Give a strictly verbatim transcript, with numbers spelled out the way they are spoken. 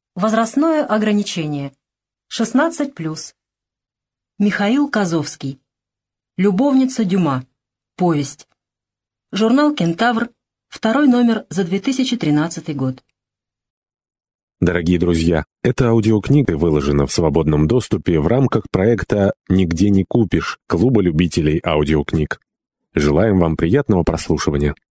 Возрастное ограничение. шестнадцать плюс. Михаил Козовский. Любовница Дюма. Повесть. Журнал «Кентавр». Второй номер за две тысячи тринадцатый год. Дорогие друзья, эта аудиокнига выложена в свободном доступе в рамках проекта «Нигде не купишь» Клуба любителей аудиокниг. Желаем вам приятного прослушивания.